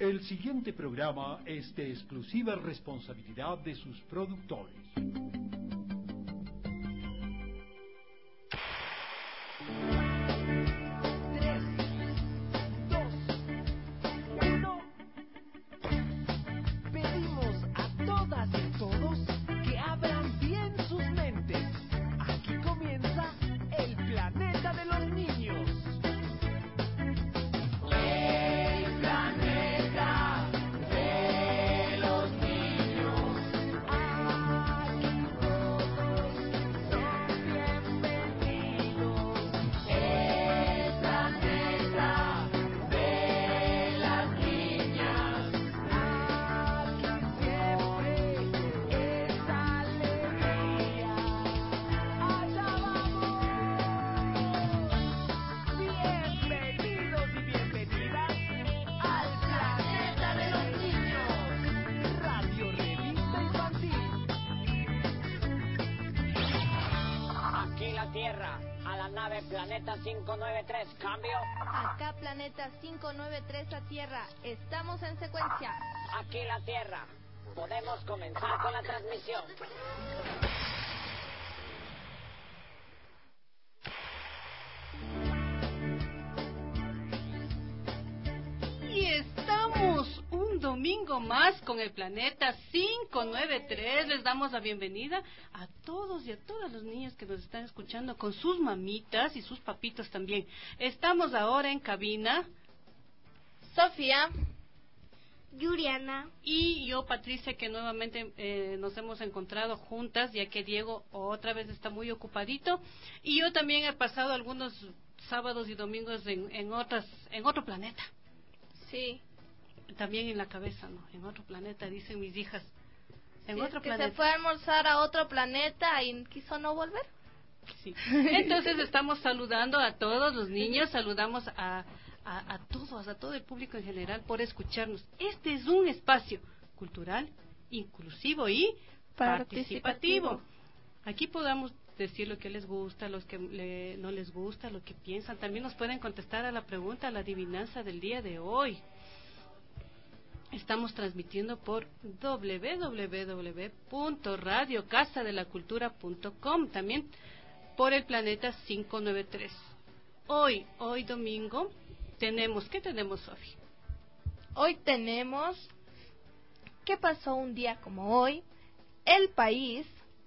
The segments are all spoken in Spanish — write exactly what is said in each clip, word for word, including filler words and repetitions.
El siguiente programa es de exclusiva responsabilidad de sus productores. Planeta cinco nueve tres, cambio. Acá Planeta cinco nueve tres a Tierra, estamos en secuencia. Aquí la Tierra, podemos comenzar con la transmisión. Y estamos un domingo más con el Planeta cinco nueve tres. Les damos la bienvenida a todos y a todas los niños que nos están escuchando con sus mamitas y sus papitos también. Estamos ahora en cabina Sofía, Yuriana y yo, Patricia, que nuevamente eh, nos hemos encontrado juntas, ya que Diego otra vez está muy ocupadito, y yo también he pasado algunos sábados y domingos en, en otras en otro planeta. Sí. También en la cabeza, ¿no? En otro planeta, dicen mis hijas. En sí, otro es que planeta. se fue a almorzar a otro planeta y quiso no volver. Sí. Entonces estamos saludando a todos los niños, saludamos a, a, a todos, a todo el público en general por escucharnos. Este es un espacio cultural, inclusivo y participativo. participativo. Aquí podamos decir lo que les gusta, los que le, no les gusta, lo que piensan. También nos pueden contestar a la pregunta, a la adivinanza del día de hoy. Estamos transmitiendo por doble u doble u doble u punto radio casa de la cultura punto com, también por el Planeta cinco nueve tres. Hoy, hoy domingo, tenemos, ¿qué tenemos, Sofi? Hoy tenemos ¿qué pasó un día como hoy? El país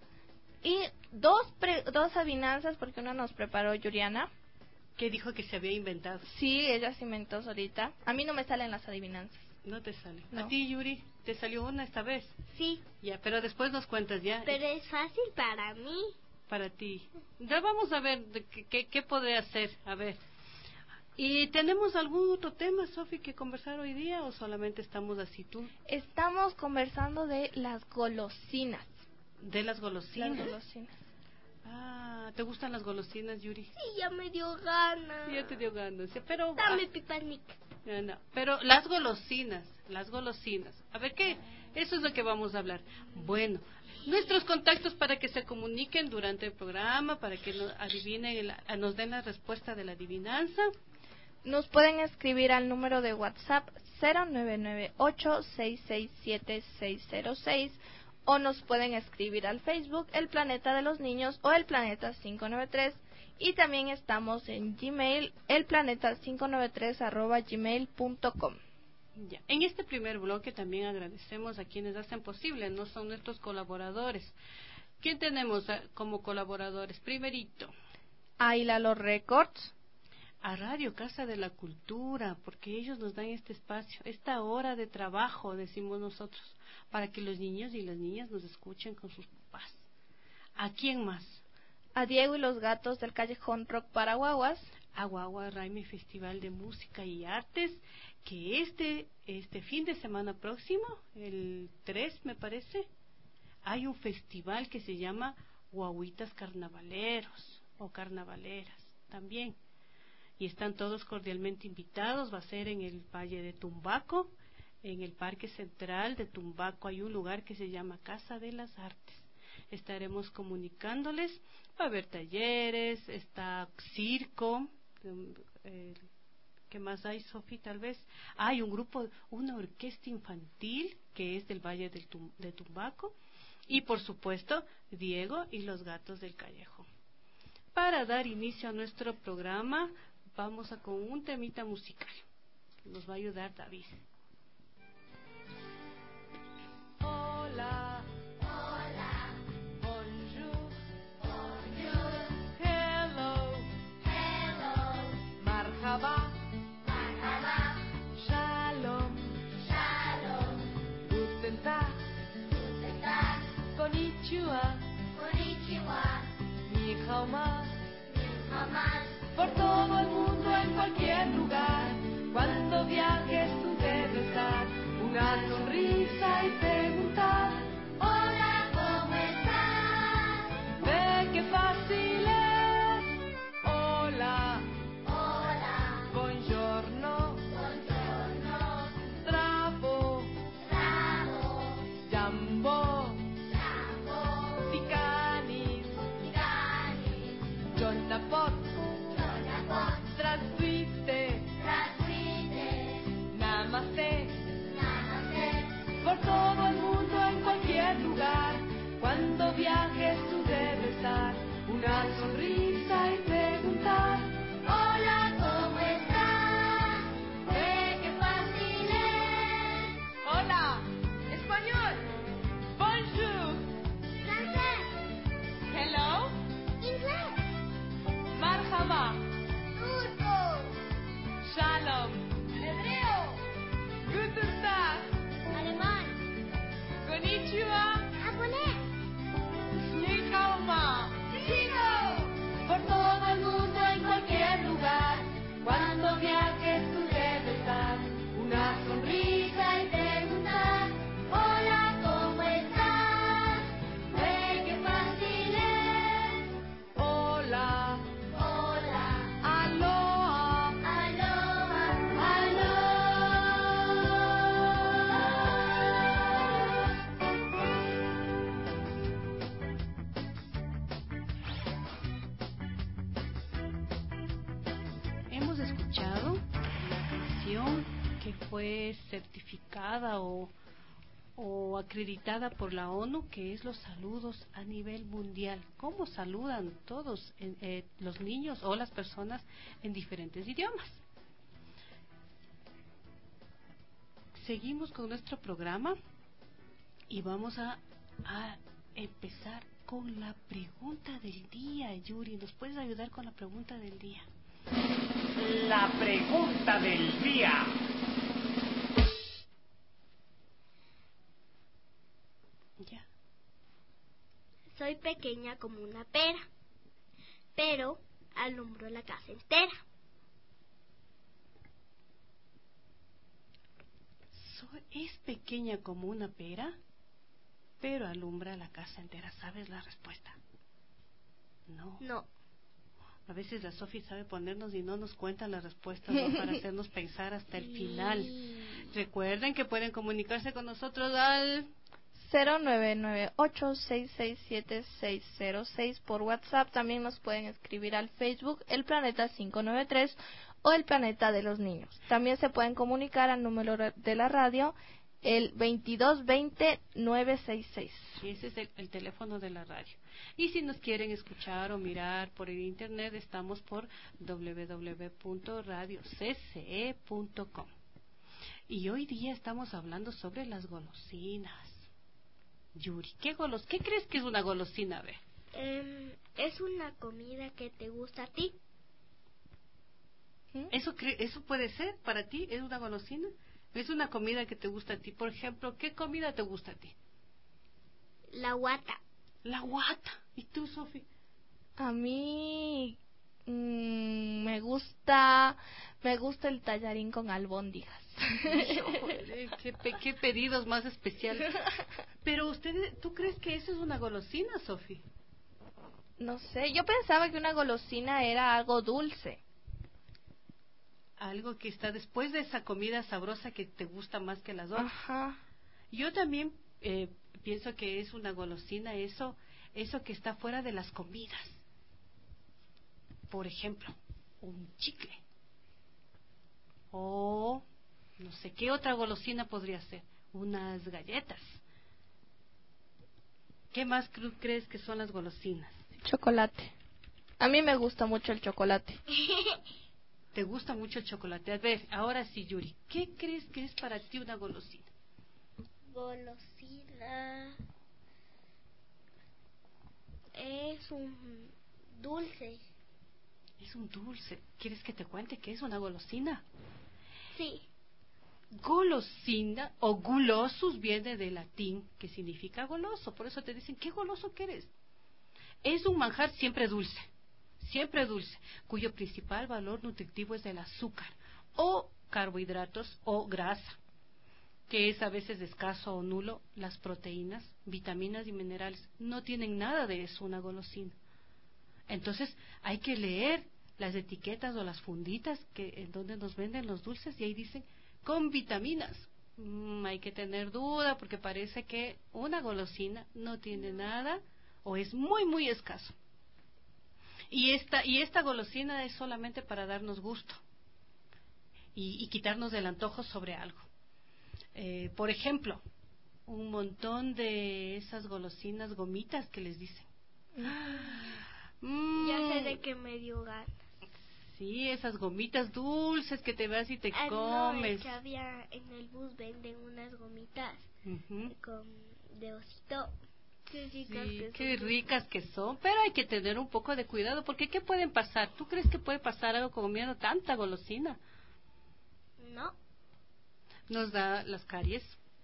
y dos pre, dos adivinanzas, porque una nos preparó Yuriana. ¿Qué dijo que se había inventado? Sí, ella se inventó solita. A mí no me salen las adivinanzas. No te sale. No. ¿A ti, Yuri, te salió una esta vez? Sí. Ya, pero después nos cuentas ya. Pero es fácil para mí. Para ti. Ya vamos a ver de qué, qué, qué podré hacer. A ver. ¿Y tenemos algún otro tema, Sofi, que conversar hoy día o solamente estamos así tú? Estamos conversando de las golosinas. ¿De las golosinas? Las golosinas. Ah, ¿te gustan las golosinas, Yuri? Sí, ya me dio ganas. Ya te dio ganas, sí, pero... Dame ah, pipanic. no, no, pero las golosinas, las golosinas. A ver, ¿qué? Eso es lo que vamos a hablar. Bueno, nuestros contactos para que se comuniquen durante el programa, para que nos adivinen, el, nos den la respuesta de la adivinanza. Nos pueden escribir al número de WhatsApp cero nueve nueve ocho seis seis siete seis cero seis o nos pueden escribir al Facebook El Planeta de los Niños o El Planeta cinco nueve tres, y también estamos en Gmail elplaneta cinco nueve tres arroba gmail punto com. Ya. En este primer bloque también agradecemos a quienes hacen posible, no son nuestros colaboradores. ¿Quién tenemos como colaboradores? Primerito, a Hilalo Records, a Radio Casa de la Cultura, porque ellos nos dan este espacio, esta hora de trabajo, decimos nosotros, para que los niños y las niñas nos escuchen con sus papás. ¿A quién más? A Diego y los Gatos del Callejón Rock para Guaguas, a Guagua Raimi Festival de Música y Artes, que este este fin de semana próximo, el tres me parece, hay un festival que se llama Guaguitas Carnavaleros o Carnavaleras también. Y están todos cordialmente invitados. Va a ser en el Valle de Tumbaco, en el Parque Central de Tumbaco. Hay un lugar que se llama Casa de las Artes. Estaremos comunicándoles. Va a haber talleres, está circo, eh, ¿Qué más hay, Sofi? Tal vez hay un grupo, una orquesta infantil que es del Valle del Tum- de Tumbaco. Y por supuesto, Diego y los gatos del Callejo. Para dar inicio a nuestro programa, vamos a con un temita musical. Nos va a ayudar David. Hola. Hola. Bonjour. Bonjour. Hello. Hello. Marhaba. Marhaba. Shalom. Shalom. Guten Tag. Guten Tag. Konnichiwa. Konnichiwa. Ni hao ma. Ni hao ma. Por todo el mundo, en cualquier lugar, cuando viajes tú debes dar una sonrisa y preguntar: Hola, ¿cómo estás? ve qué fácil es. Hola. Hola. Buongiorno. Buongiorno. Bravo. Bravo. Jambo. Bravo. Tikanis. Tikanis. Jonapot. Jonapot. Transmite. Transmite. Namaste. Namaste. Por todo el mundo, en cualquier lugar, cuando viajes tú debes dar una sonrisa y preguntar: Hola, ¿cómo estás? Ve qué fácil es. Hola, español. Bonjour. Francés. Hello. Inglés. Marhaba. Turco. Shalom. Hebreo. Guten Tag. Alemán. Konnichiwa. Japonés. Ni hao ma. Chino. Por todo el mundo, en cualquier lugar, cuando viajes tú debes dar una sonrisa y preguntar: Hola, ¿cómo estás? Ve qué fácil es. hola, Hola. aloha, Aloha. Aloha. hemos escuchado una canción que fue certificada o, o acreditada por la ONU, que es los saludos a nivel mundial. ¿Cómo saludan todos eh, eh, los niños o las personas en diferentes idiomas? Seguimos con nuestro programa y vamos a, a empezar con la pregunta del día. Yuri, ¿nos puedes ayudar con la pregunta del día? La pregunta del día. Ya. Soy pequeña como una pera, pero alumbro la casa entera. So- es pequeña como una pera, pero alumbra la casa entera. ¿Sabes la respuesta? No. No. A veces la Sofi sabe ponernos y no nos cuenta la respuesta, ¿no? Para hacernos pensar hasta el final. Recuerden que pueden comunicarse con nosotros al cero nueve nueve ocho seis seis siete seis cero seis por WhatsApp. También nos pueden escribir al Facebook El Planeta cinco nueve tres o El Planeta de los Niños. También se pueden comunicar al número de la radio, el veintidós veinte nueve sesenta y seis. y ese es el, el teléfono de la radio. Y si nos quieren escuchar o mirar por el internet, estamos por doble u doble u doble u punto radio c c e punto com. Y hoy día estamos hablando sobre las golosinas. Yuri, ¿qué golos qué crees que es una golosina, ve? Em, es una comida que te gusta a ti. ¿Mm? ¿Eso cre- eso puede ser para ti? ¿Es una golosina? ¿Es una comida que te gusta a ti? Por ejemplo, ¿qué comida te gusta a ti? La guata. La guata. ¿Y tú, Sofi? A mí mm, me gusta me gusta el tallarín con albóndigas. Híjole, qué, pe- qué pedidos más especiales. Pero ustedes, ¿tú crees que eso es una golosina, Sofi? No sé, yo pensaba que una golosina era algo dulce. Algo que está después de esa comida sabrosa que te gusta más que las otras. Ajá. Yo también eh, pienso que es una golosina eso, eso que está fuera de las comidas. Por ejemplo, un chicle. dulce. ¿Qué otra golosina podría ser? Unas galletas. ¿Qué más cru- crees que son las golosinas? Chocolate. A mí me gusta mucho el chocolate. ¿Te gusta mucho el chocolate? A ver, ahora sí, Yuri, ¿qué crees que es para ti una golosina? Golosina es un dulce. Es un dulce. ¿Quieres que te cuente qué es una golosina? Sí. Golosina o gulosus viene del latín, que significa goloso. Por eso te dicen, ¿qué goloso que eres? Es un manjar siempre dulce, siempre dulce, cuyo principal valor nutritivo es el azúcar o carbohidratos o grasa, que es a veces escaso o nulo. Las proteínas, vitaminas y minerales no tienen nada de eso una golosina. Entonces hay que leer las etiquetas o las funditas que en donde nos venden los dulces y ahí dicen con vitaminas. Mm, hay que tener duda porque parece que una golosina no tiene nada o es muy muy escaso. Y esta y esta golosina es solamente para darnos gusto y, y quitarnos del antojo sobre algo. Eh, por ejemplo, un montón de esas golosinas gomitas que les dicen. Mm, Ya sé de qué me dio ganas. Sí, esas gomitas dulces que te vas y te Ah, no, comes. es que había en el bus venden unas gomitas Ujú. con de osito. Qué ricas Sí, que qué son. ricas que son, pero hay que tener un poco de cuidado porque ¿qué pueden pasar? ¿Tú crees que puede pasar algo comiendo tanta golosina? No. Nos da las caries,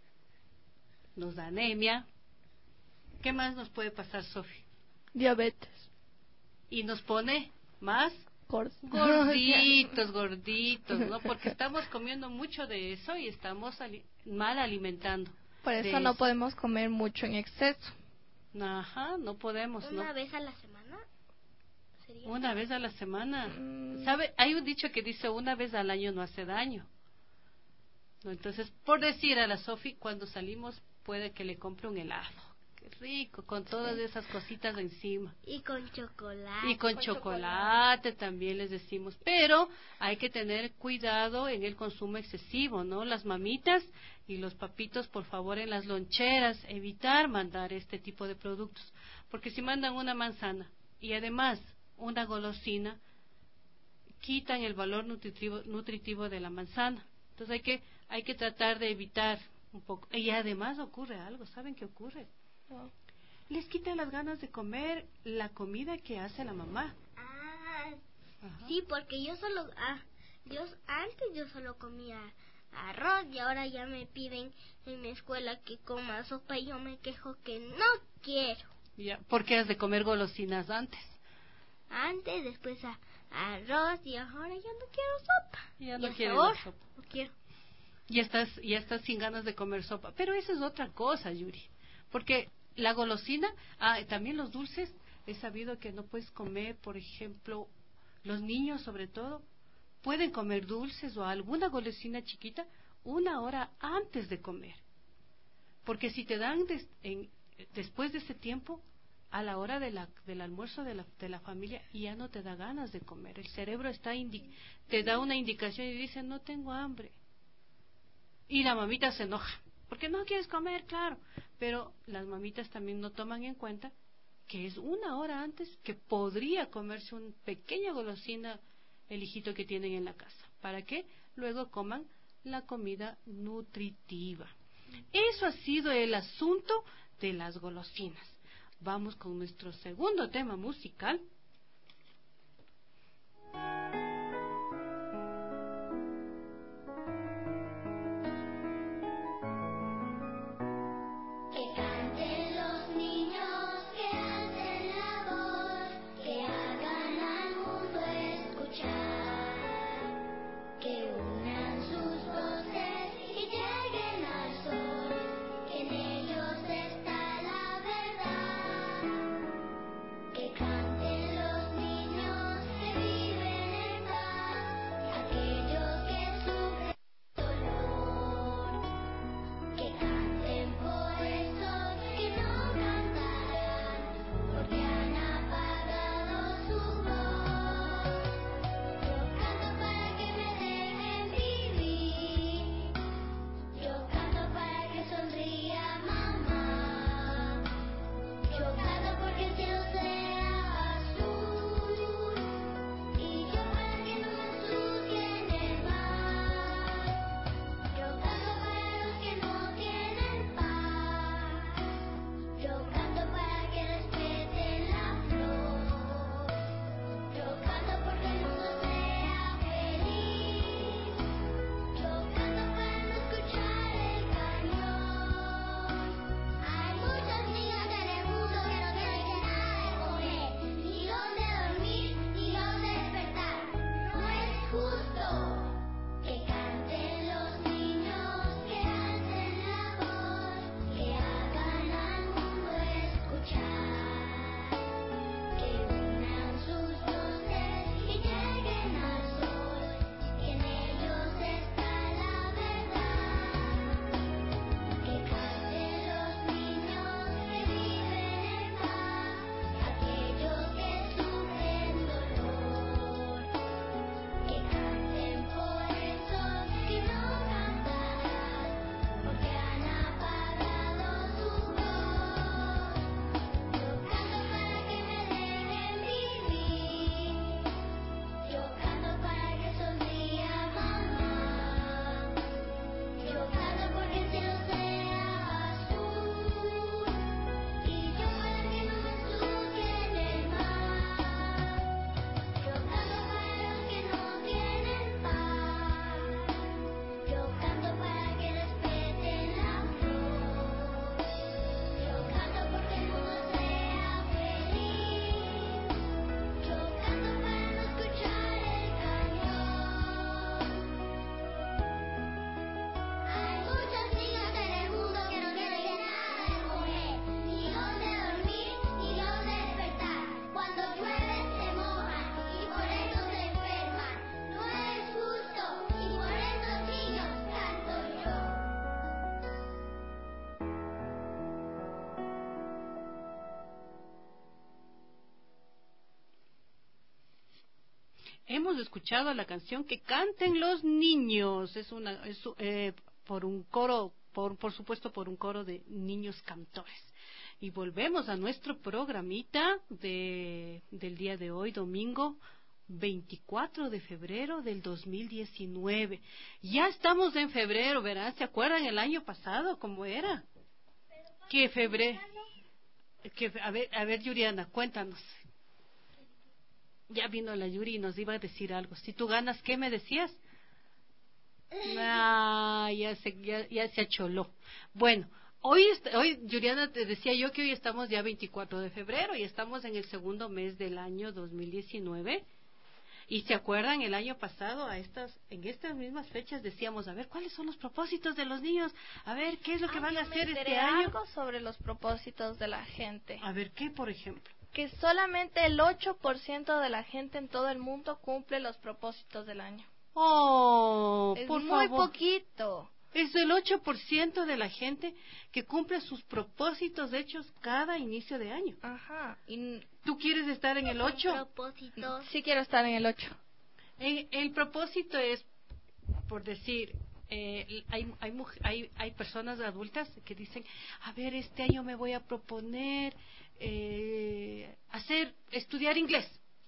nos da anemia. ¿Qué más nos puede pasar, Sofi? Diabetes. Y nos pone más Gordo. gorditos, gorditos, ¿no? Porque estamos comiendo mucho de eso y estamos ali- mal alimentando. Por de eso no podemos comer mucho en exceso. Ajá, no podemos, ¿no? Una vez a la semana sería. Una vez a la semana. Mm. ¿Sabe? Hay un dicho que dice una vez al año no hace daño. ¿No? Entonces, por decir a la Sofi, cuando salimos puede que le compre un helado. Qué rico, con todas esas cositas encima. Y con chocolate. Y con chocolate también les decimos. Pero hay que tener cuidado en el consumo excesivo, ¿no? Las mamitas y los papitos, por favor, en las loncheras, evitar mandar este tipo de productos. Porque si mandan una manzana y además una golosina, quitan el valor nutritivo, nutritivo de la manzana. Entonces hay que, hay que tratar de evitar un poco. Y además ocurre algo, ¿saben qué ocurre? No. Les quitan las ganas de comer la comida que hace la mamá. Ah, Ajá. sí, porque yo solo. Ah, yo antes yo solo comía arroz y ahora ya me piden en mi escuela que coma sopa y yo me quejo que no quiero. Ya, porque has de comer golosinas antes. Antes, después a arroz y ahora ya no quiero sopa. Ya Y no hasta quieres ahora la sopa. no quiero. Ya estás, ya estás sin ganas de comer sopa. Pero eso es otra cosa, Yuri. Porque la golosina, ah, también los dulces, he sabido que no puedes comer, por ejemplo, los niños sobre todo, pueden comer dulces o alguna golosina chiquita una hora antes de comer. Porque si te dan des, en, después de ese tiempo, a la hora de la, del almuerzo de la, de la familia, ya no te da ganas de comer. El cerebro está indi- te da una indicación y dice, no tengo hambre. Y la mamita se enoja, porque no quieres comer, claro. Pero las mamitas también no toman en cuenta que es una hora antes que podría comerse una pequeña golosina el hijito que tienen en la casa, para que luego coman la comida nutritiva. Eso ha sido el asunto de las golosinas. Vamos con nuestro segundo tema musical. Que canten los niños, que alcen la voz, que hagan al mundo escuchar, que unan sus voces y lleguen al sol, que en ellos está la verdad. Que canten los niños que viven en hemos escuchado la canción Que canten los niños. Es una es, eh, por un coro, por, por supuesto por un coro de niños cantores. Y volvemos a nuestro programita de, del día de hoy, domingo veinticuatro de febrero del dos mil diecinueve. Ya estamos en febrero, ¿verdad? ¿Se acuerdan el año pasado cómo era? ¿Qué febrero? Que, a ver, a ver, Yuriana, cuéntanos. Ya vino la Yuri y nos iba a decir algo. Si tú ganas, ¿qué me decías? Ah, ya se, ya, ya se acholó. Bueno, hoy, hoy, Yuriana, te decía yo que hoy estamos ya veinticuatro de febrero y estamos en el segundo mes del año dos mil diecinueve. Y se acuerdan, el año pasado, a estas, en estas mismas fechas decíamos, a ver, ¿cuáles son los propósitos de los niños? A ver, ¿qué es lo que Ah, van a yo me hacer enteré este año? algo sobre los propósitos de la gente. A ver, ¿qué, por ejemplo? Que solamente el ocho por ciento de la gente en todo el mundo cumple los propósitos del año. Oh, Es por muy favor. poquito. Es el ocho por ciento de la gente que cumple sus propósitos hechos cada inicio de año. Ajá. Y ¿Tú quieres estar en el ocho? Propósitos. sí quiero estar en el ocho. El, el propósito es, por decir, eh, hay, hay, muj- hay, hay personas adultas que dicen, a ver, este año me voy a proponer eh, hacer, estudiar inglés.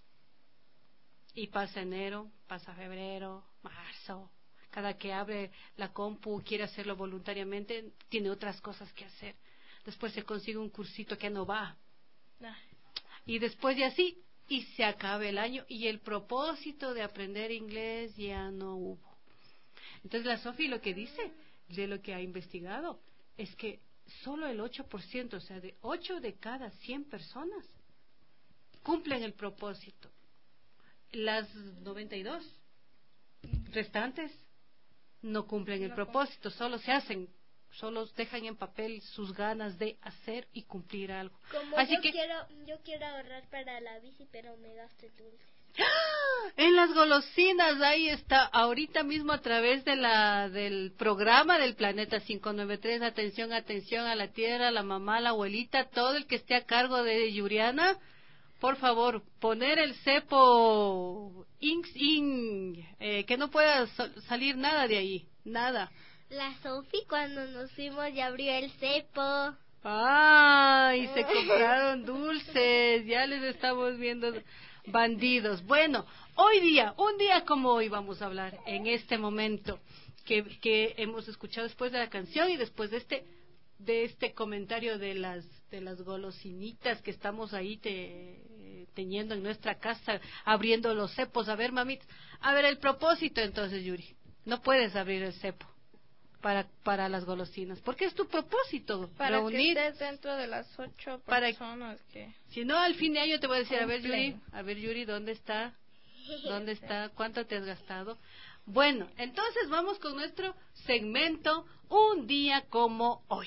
Y pasa enero, pasa febrero, marzo. Cada que abre la compu, quiere hacerlo voluntariamente, tiene otras cosas que hacer. Después se consigue un cursito que no va. Ah. Y después de así, y se acaba el año, y el propósito de aprender inglés ya no hubo. Entonces la Sofi lo que dice, de lo que ha investigado, es que solo el ocho por ciento, o sea, de ocho de cada cien personas, cumplen el propósito. Las noventa y dos restantes no cumplen el propósito, solo se hacen, solo dejan en papel sus ganas de hacer y cumplir algo. Como Así yo que quiero, yo quiero ahorrar para la bici, pero me gasto en dulces. en las golosinas, ahí está, ahorita mismo a través de la del programa del Planeta quinientos noventa y tres, atención, atención a la tierra, a la mamá, a la abuelita, todo el que esté a cargo de Yuriana, por favor, poner el cepo inks in, eh, que no pueda so- salir nada de ahí, nada. La Sofi cuando nos fuimos ya abrió el cepo. ¡Ay! Se compraron dulces, ya les estamos viendo bandidos. Bueno, hoy día, un día como hoy vamos a hablar en este momento que, que hemos escuchado después de la canción y después de este de este comentario de las de las golosinitas que estamos ahí te, teniendo en nuestra casa, abriendo los cepos. A ver, mamita, a ver el propósito entonces, Yuri. No puedes abrir el cepo para para las golosinas, porque es tu propósito, Para reunir. que estés dentro de las ocho Para- personas que... Si no, al fin de año te voy a decir, a ver, Cumplen. Yuri, a ver, Yuri, ¿dónde está? ¿Dónde está? ¿Cuánto te has gastado? Bueno, entonces vamos con nuestro segmento Un día como hoy.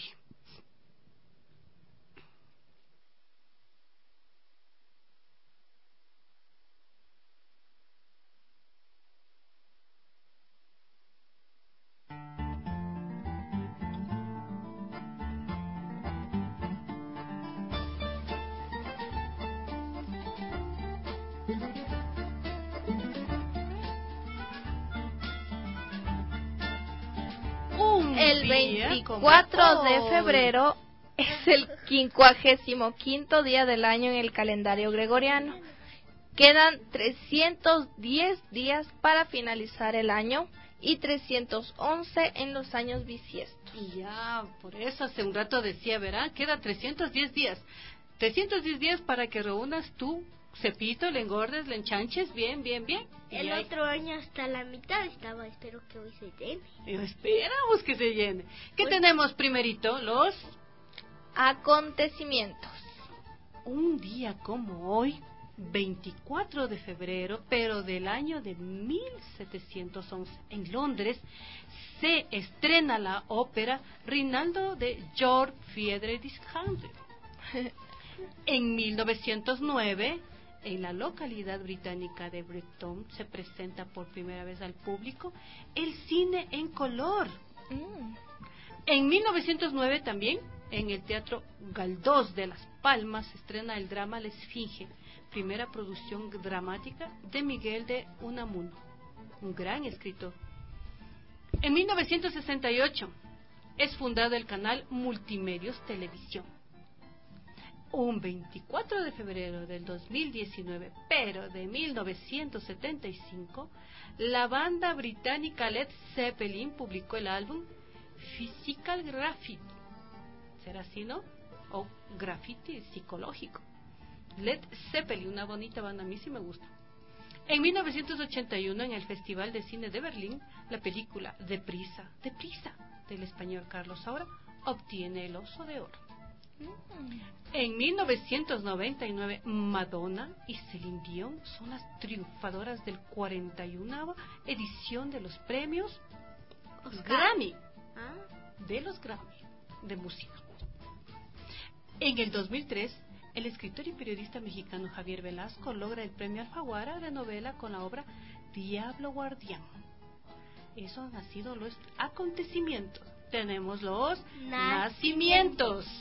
Un El día veinticuatro como de hoy. febrero es el quincuagésimo quinto día del año en el calendario gregoriano. Quedan trescientos diez días para finalizar el año y trescientos once en los años bisiestos. Y ya, por eso hace un rato decía, ¿verdad? Queda trescientos diez días. trescientos diez días para que reúnas tu cepito, le engordes, le enchanches, bien, bien, bien. Y El ahí- otro año hasta la mitad estaba, espero que hoy se llene. Pero esperamos que se llene. ¿Qué Pues- tenemos primerito? Los... Acontecimientos. Un día como hoy, veinticuatro de febrero, pero del año de mil setecientos once, en Londres, se estrena la ópera Rinaldo de Georg Friedrich Händel. En mil novecientos nueve, en la localidad británica de Brighton, se presenta por primera vez al público el cine en color. Mm. En mil novecientos nueve también, en el Teatro Galdós de Las Palmas, se estrena el drama La Esfinge, primera producción dramática de Miguel de Unamuno, un gran escritor. En mil novecientos sesenta y ocho es fundado el canal Multimedios Televisión. Un veinticuatro de febrero del dos mil diecinueve, pero de mil novecientos setenta y cinco, la banda británica Led Zeppelin publicó el álbum Physical Graffiti. ¿Será así, no? O graffiti psicológico. Led Zeppelin, una bonita banda, a mí sí me gusta. En mil novecientos ochenta y uno, en el Festival de Cine de Berlín, la película Deprisa, Deprisa, del español Carlos Saura, obtiene el Oso de Oro. En mil novecientos noventa y nueve, Madonna y Celine Dion son las triunfadoras del cuarenta y uno edición de los premios Oscar. Grammy, ¿Ah? de los Grammy de música. En el dos mil tres, el escritor y periodista mexicano Javier Velasco logra el premio Alfaguara de novela con la obra Diablo Guardián. Esos han sido los acontecimientos. Tenemos los nacimientos. nacimientos.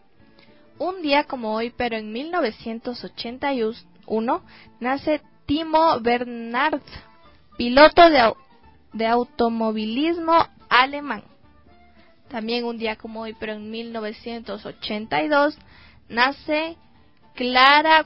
Un día como hoy, pero en mil novecientos ochenta y uno, nace Timo Bernhard, piloto de, au- de automovilismo alemán. También un día como hoy, pero en mil novecientos ochenta y dos, nace Klara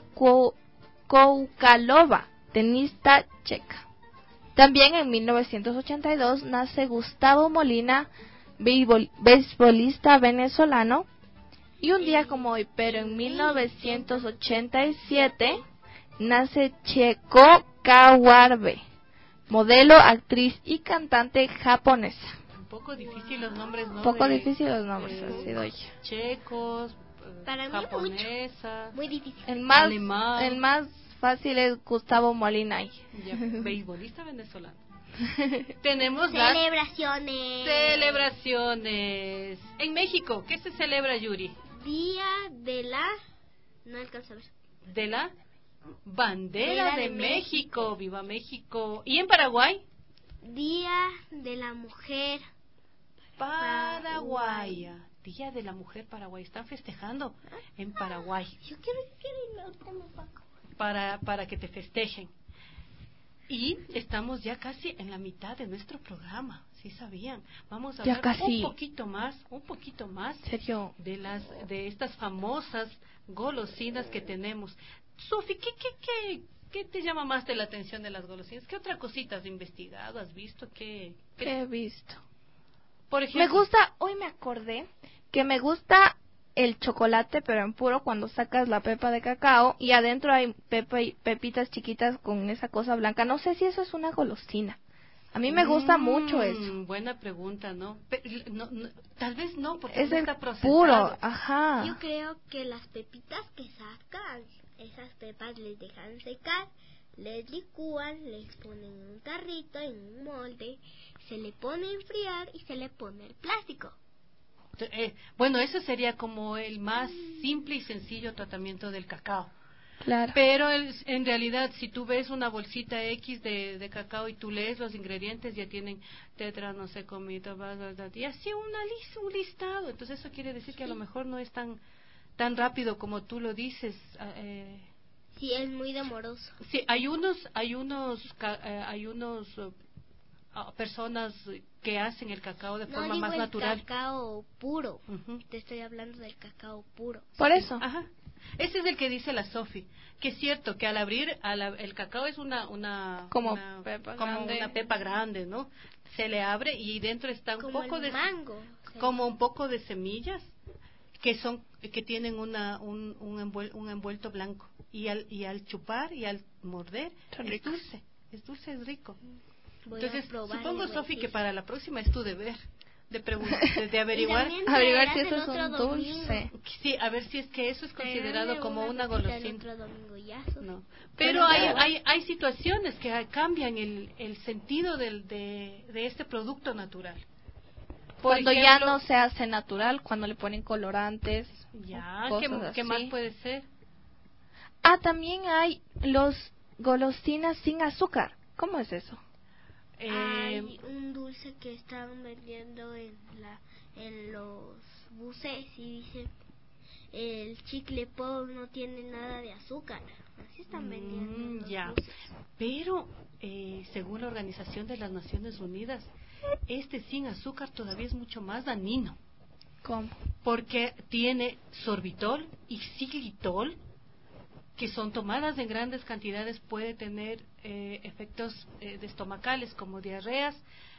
Koukalova, tenista checa. También en mil novecientos ochenta y dos nace Gustavo Molina, beisbol- beisbolista venezolano. Y un día como hoy, pero en mil novecientos ochenta y siete, nace Chieko Kawabe, modelo, actriz y cantante japonesa. Un poco difícil los nombres, ¿no? Un poco de, difícil los nombres, de, ha sido ella. Checos, Para mí japonesa, mucho, muy difícil. El más, alemán. el más fácil es Gustavo Molina. Ya, beisbolista venezolano. Tenemos las Celebraciones. celebraciones. En México, ¿qué se celebra, Yuri? Día de la... No alcanzo a ver. De la bandera Bandera de, de México. México. ¡Viva México! ¿Y en Paraguay? Día de la Mujer Paraguaya. Día de la Mujer Paraguay. Están festejando en Paraguay. Yo quiero, quiero ir a otro Paco. Para, para que te festejen. Y estamos ya casi en la mitad de nuestro programa, ¿sí sabían? Vamos a Ya hablar casi. un poquito más, un poquito más ¿En serio? de las de estas famosas golosinas que tenemos. Sofi, ¿qué, qué, qué, ¿qué te llama más de la atención de las golosinas? ¿Qué otra cosita has investigado, has visto? ¿Qué, qué- ¿Qué he visto? por ejemplo? Me gusta, hoy me acordé que me gusta el chocolate, pero en puro, cuando sacas la pepa de cacao y adentro hay pepa y pepitas chiquitas con esa cosa blanca. No sé si eso es una golosina. A mí me gusta Mm, mucho eso. Buena pregunta, ¿no? Pe- no, no, tal vez no, porque Es no el está procesado. puro, ajá. Yo creo que las pepitas que sacan, esas pepas les dejan secar, les licúan, les ponen en un tarrito, en un molde, se le pone a enfriar y se le pone el plástico. Eh, bueno, eso sería como el más simple y sencillo tratamiento del cacao. Claro. Pero el- en realidad, si tú ves una bolsita X de, de cacao y tú lees los ingredientes, ya tienen tetra, no sé, comito, bla, bla, bla, y así una lis- un listado. Entonces eso quiere decir que a lo mejor no es tan tan rápido como tú lo dices. ah, Eh, Sí, es muy demoroso. sí, hay unos, hay unos, ca- eh, hay unos eh, ah, personas que hacen el cacao de No forma digo más el natural. cacao puro. Ujú. Te estoy hablando del cacao puro. Por eso. Ajá. Ese es el que dice la Sofi, que es cierto que al abrir al ab- el cacao es una una Como una, pepa como grande. una pepa grande, ¿no? Se le abre y dentro está un Como poco el de mango. como un poco de semillas que son que tienen una un un, envuel- un envuelto blanco y al y al chupar y al morder Son es ricos. dulce, es dulce, es rico. Voy Entonces, a probar supongo y voy a Sofi que decir. para la próxima es tu deber de preguntar, de, de averiguar. también Averiguar si traerás eso el es un otro dulce. domingo. Sí, a ver si es que eso es considerado Traerme como una cosita el golosina. otro domingo, ya, Sofi. No. Pero Bueno, hay, pero- hay, hay situaciones que cambian el, el sentido del, de, de este producto natural. Por Cuando ya ejemplo, no se hace natural, cuando le ponen colorantes. Ya, o ¿qué, cosas qué así. más puede ser? Ah, también hay los golosinas sin azúcar. ¿Cómo es eso? Eh, Hay un dulce que están vendiendo en la en los buses y dice el chicle pop no tiene nada de azúcar. Así están vendiendo. Mm, los ya, dulces. pero eh, según la Organización de las Naciones Unidas, este sin azúcar todavía es mucho más dañino. ¿Cómo? Porque tiene sorbitol y xilitol, que son tomadas en grandes cantidades, puede tener eh, efectos eh, de estomacales como diarreas,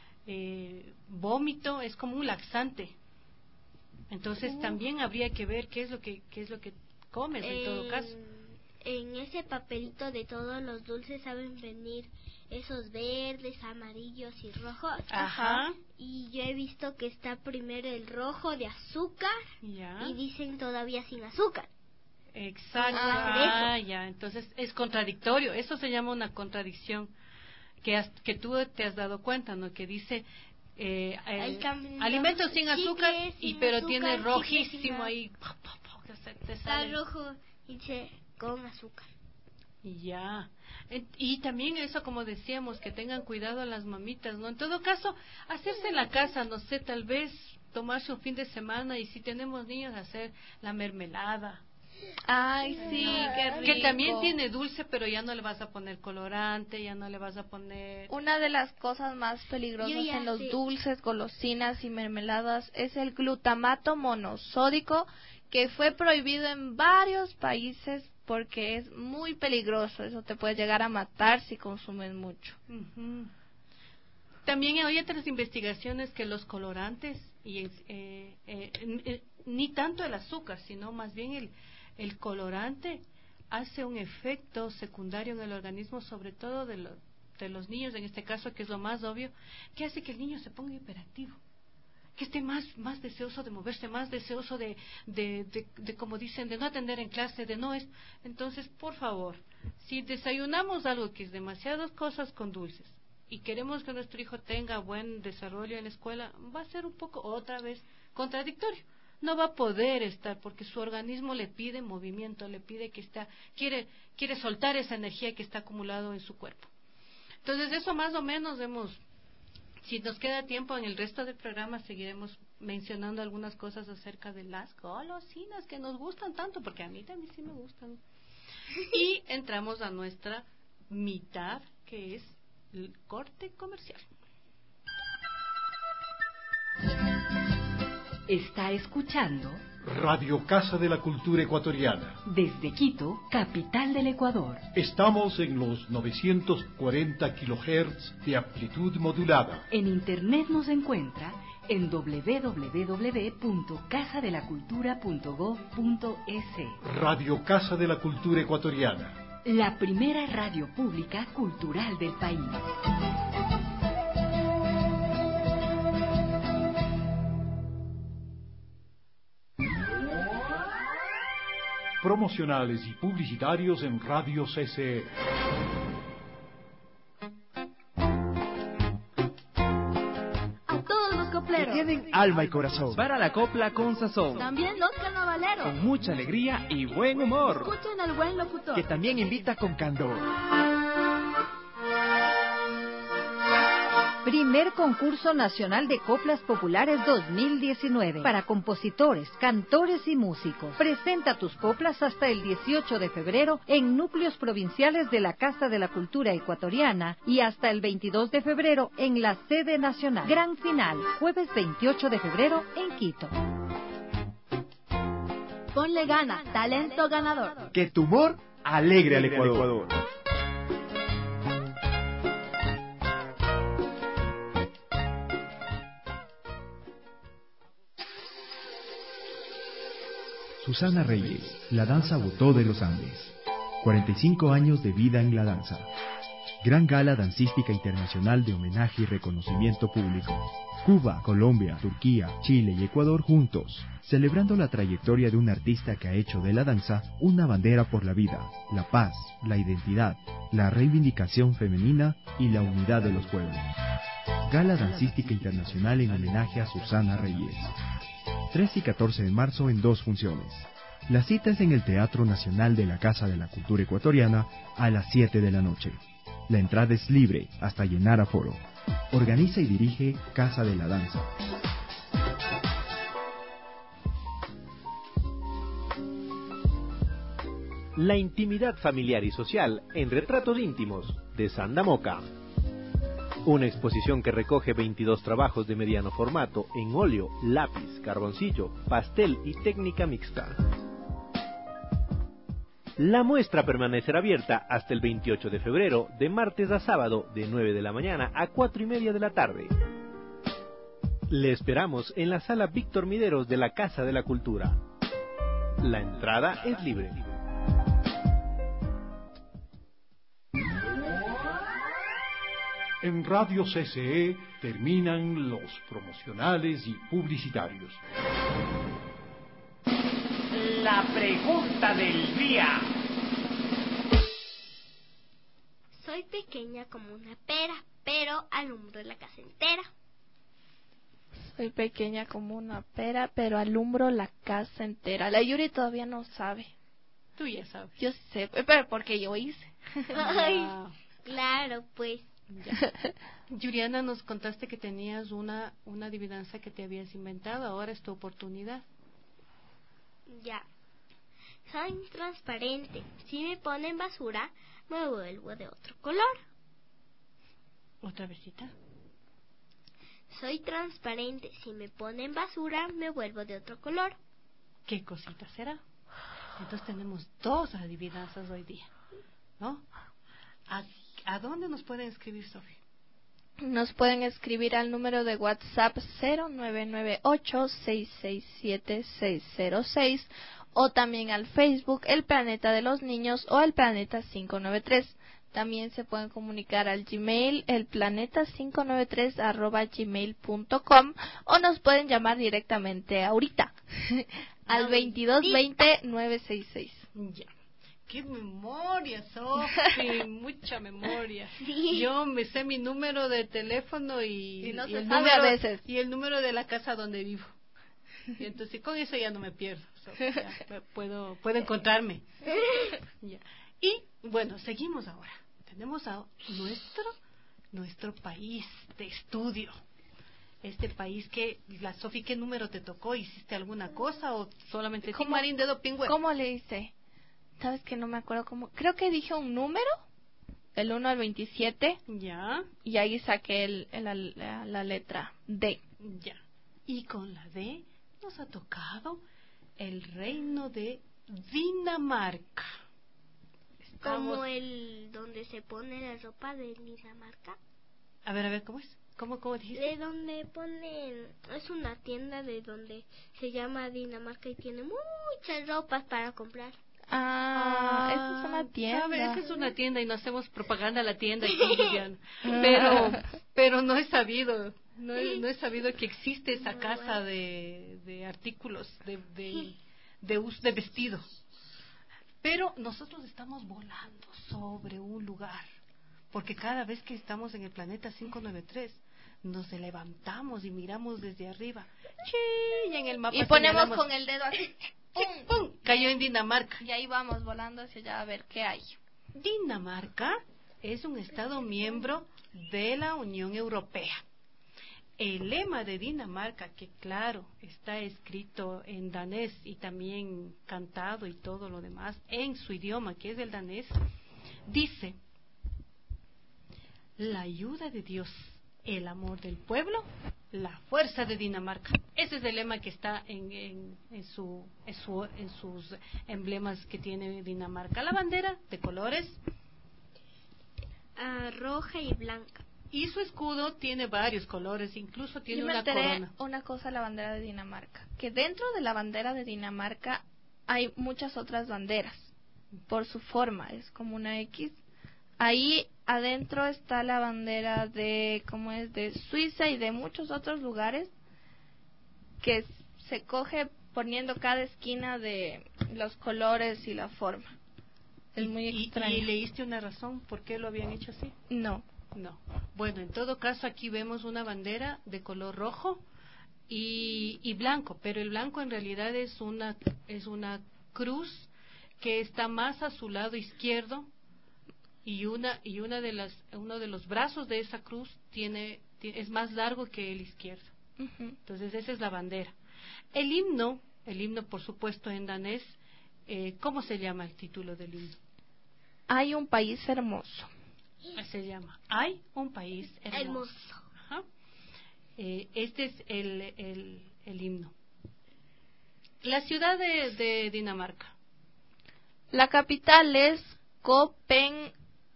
eh, vómito, es como un laxante. Entonces uh. también habría que ver qué es lo que qué es lo que comes en eh, todo caso. En ese papelito de todos los dulces saben venir esos verdes, amarillos y rojos. Ajá. Y yo he visto que está primero el rojo de azúcar ya. y dicen todavía sin azúcar. Exacto. Ah, ya. Entonces es contradictorio. Eso se llama una contradicción que has, que tú te has dado cuenta, ¿no? Que dice eh, eh, alimentos sin azúcar y sin pero azúcar, tiene rojísimo ahí. Que se te sale. Está rojo y dice con azúcar. Ya. Y también eso, como decíamos, que tengan cuidado a las mamitas, ¿no? En todo caso, hacerse en la casa, no sé, tal vez tomarse un fin de semana y si tenemos niños, hacer la mermelada. Ay, sí, qué rico. Que también tiene dulce, pero ya no le vas a poner colorante, ya no le vas a poner... Una de las cosas más peligrosas en los sé. dulces, golosinas y mermeladas es el glutamato monosódico, que fue prohibido en varios países porque es muy peligroso. Eso te puede llegar a matar si consumes mucho. Uh-huh. También hay otras investigaciones que los colorantes, y eh, eh, eh, ni tanto el azúcar, sino más bien el, el colorante, hace un efecto secundario en el organismo, sobre todo de, lo, de los niños, en este caso, que es lo más obvio, que hace que el niño se ponga hiperactivo, que esté más más deseoso de moverse, más deseoso de, de, de, de, como dicen, de no atender en clase, de no es. Entonces, por favor, si desayunamos algo que es demasiadas cosas con dulces y queremos que nuestro hijo tenga buen desarrollo en la escuela, va a ser un poco, otra vez, contradictorio. No va a poder estar porque su organismo le pide movimiento, le pide que está, quiere, quiere soltar esa energía que está acumulado en su cuerpo. Entonces, eso más o menos hemos... Si nos queda tiempo en el resto del programa seguiremos mencionando algunas cosas acerca de las golosinas que nos gustan tanto, porque a mí también sí me gustan. Y entramos a nuestra mitad, que es el corte comercial. Está escuchando Radio Casa de la Cultura Ecuatoriana. Desde Quito, capital del Ecuador. Estamos en los novecientos cuarenta kilohertz de amplitud modulada. En internet nos encuentra en doble u doble u doble u punto casa de la cultura punto gob punto es. Radio Casa de la Cultura Ecuatoriana. La primera radio pública cultural del país. Promocionales y publicitarios en Radio C C E. A todos los copleros que tienen alma y corazón para la copla con sazón. También los carnavaleros con mucha alegría y buen humor. Escuchen al buen locutor que también invita con candor. Primer Concurso Nacional de Coplas Populares dos mil diecinueve para compositores, cantores y músicos. Presenta tus coplas hasta el dieciocho de febrero en núcleos provinciales de la Casa de la Cultura Ecuatoriana y hasta el veintidós de febrero en la sede nacional. Gran final, jueves veintiocho de febrero en Quito. Ponle gana, talento ganador. Que tu humor alegre al Ecuador. Susana Reyes, la danza Botó de los Andes. cuarenta y cinco años de vida en la danza. Gran gala dancística internacional de homenaje y reconocimiento público. Cuba, Colombia, Turquía, Chile y Ecuador juntos, celebrando la trayectoria de un artista que ha hecho de la danza una bandera por la vida, la paz, la identidad, la reivindicación femenina y la unidad de los pueblos. Gala dancística internacional en homenaje a Susana Reyes. tres y catorce de marzo en dos funciones. La cita es en el Teatro Nacional de la Casa de la Cultura Ecuatoriana a las siete de la noche. La entrada es libre hasta llenar aforo. Organiza y dirige Casa de la Danza. La intimidad familiar y social en Retratos Íntimos de Sanda Moca. Una exposición que recoge veintidós trabajos de mediano formato en óleo, lápiz, carboncillo, pastel y técnica mixta. La muestra permanecerá abierta hasta el veintiocho de febrero, de martes a sábado, de nueve de la mañana a cuatro y media de la tarde. Le esperamos en la sala Víctor Mideros de la Casa de la Cultura. La entrada es libre. En Radio C C E terminan los promocionales y publicitarios. La pregunta del día. Soy pequeña como una pera, pero alumbro la casa entera. Soy pequeña como una pera, pero alumbro la casa entera. La Yuri todavía no sabe. Tú ya sabes. Yo sé, pero porque yo hice. Ay, claro, pues. Ya. Yuriana, nos contaste que tenías una, una adivinanza que te habías inventado. Ahora es tu oportunidad. Ya. Soy transparente. Si me ponen basura, me vuelvo de otro color. ¿Otra versita? Soy transparente. Si me ponen basura, me vuelvo de otro color. ¿Qué cosita será? Entonces tenemos dos adivinanzas hoy día, ¿no? ¿A, a dónde nos pueden escribir, Sofía? Nos pueden escribir al número de WhatsApp cero nueve nueve ocho, seis seis siete, seis cero seis o también al Facebook El Planeta de los Niños o El Planeta cinco nueve tres. También se pueden comunicar al Gmail elplaneta cinco nueve tres arroba gmail punto com o nos pueden llamar directamente ahorita al veintidós veinte nueve sesenta y seis. Ya. ¡Qué memoria, Sofi! Mucha memoria. Sí. Yo me sé mi número de teléfono y, y, no y, se el sabe número, a veces. y el número de la casa donde vivo. Y entonces con eso ya no me pierdo. Sofi, ya puedo, puedo encontrarme. Ya. Y bueno, seguimos ahora. Tenemos a nuestro, nuestro país de estudio. Este país que, la Sofi, ¿qué número te tocó? ¿Hiciste alguna cosa o solamente ¿Cómo, Marín Dedo Pingüe? ¿Cómo le hice? ¿Sabes que no me acuerdo cómo? Creo que dije un número, el uno al veintisiete. Ya. Y ahí saqué el, el, la, la letra D. Ya. Y con la D nos ha tocado el reino de Dinamarca. Estamos... Como el donde se pone la ropa de Dinamarca. A ver, a ver, ¿cómo es? ¿Cómo, cómo dijiste? De donde ponen... Es una tienda de donde se llama Dinamarca y tiene muchas ropas para comprar. Ah, esa es una tienda. ¿Sabes? Esa es una tienda y no hacemos propaganda a la tienda aquí, pero pero no he sabido, no he, no he sabido que existe esa casa de, de artículos de de de, us, de vestido. Pero nosotros estamos volando sobre un lugar, porque cada vez que estamos en el planeta cinco nueve tres nos levantamos y miramos desde arriba. ¡Chi! Y en el mapa y ponemos con el dedo así. ¡Pum! ¡Pum! Cayó en Dinamarca. Y ahí vamos volando hacia allá a ver qué hay. Dinamarca es un estado miembro de la Unión Europea. El lema de Dinamarca, que claro, está escrito en danés y también cantado y todo lo demás en su idioma, que es el danés, dice: la ayuda de Dios, el amor del pueblo, la fuerza de Dinamarca. Ese es el lema que está en, en, en, su, en, su, en sus emblemas que tiene Dinamarca. La bandera de colores uh, roja y blanca. Y su escudo tiene varios colores, incluso tiene Yo me una enteré corona. Una cosa, la bandera de Dinamarca, que dentro de la bandera de Dinamarca hay muchas otras banderas, por su forma, es como una X. Ahí adentro está la bandera de, ¿cómo es?, de Suiza y de muchos otros lugares, que se coge poniendo cada esquina de los colores y la forma. Es muy extraño. ¿Y, y leíste una razón por qué lo habían hecho así? No. No. Bueno, en todo caso aquí vemos una bandera de color rojo y, y blanco, pero el blanco en realidad es una es una cruz que está más a su lado izquierdo y una y una de las uno de los brazos de esa cruz tiene, tiene es más largo que el izquierdo. Uh-huh. Entonces esa es la bandera. El himno, el himno por supuesto en danés Eh, ¿Cómo se llama el título del himno? Hay un país hermoso. Se llama Hay un país hermoso. Hermoso. Ajá. Eh, este es el, el, el himno. La ciudad de, de Dinamarca. La capital es Copenhague.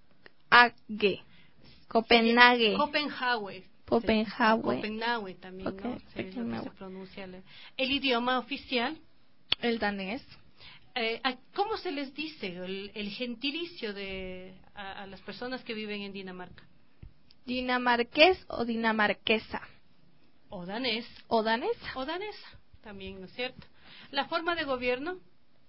Copenhague. Copenhague. Copenhague. Copenhague también, Okay. ¿no? Se, es lo que se pronuncia. El idioma oficial. El danés. Eh, ¿Cómo se les dice el, el gentilicio de a, a las personas que viven en Dinamarca? Dinamarqués o dinamarquesa. O danés. O danesa. O danesa, también, ¿no es cierto? La forma de gobierno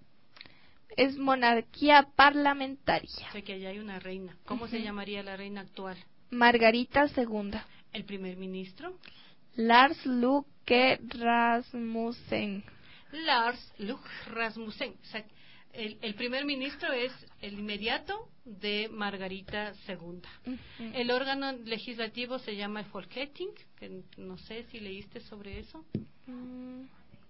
es monarquía parlamentaria. O sea que allá hay una reina. ¿Cómo uh-huh. se llamaría la reina actual? Margarita segunda. ¿El primer ministro? Lars Løkke Rasmussen. Lars Løkke Rasmussen. O sea, el, el primer ministro es el inmediato de Margarita segunda. Uh-huh. El órgano legislativo se llama el Folketing, que no sé si leíste sobre eso. Uh-huh.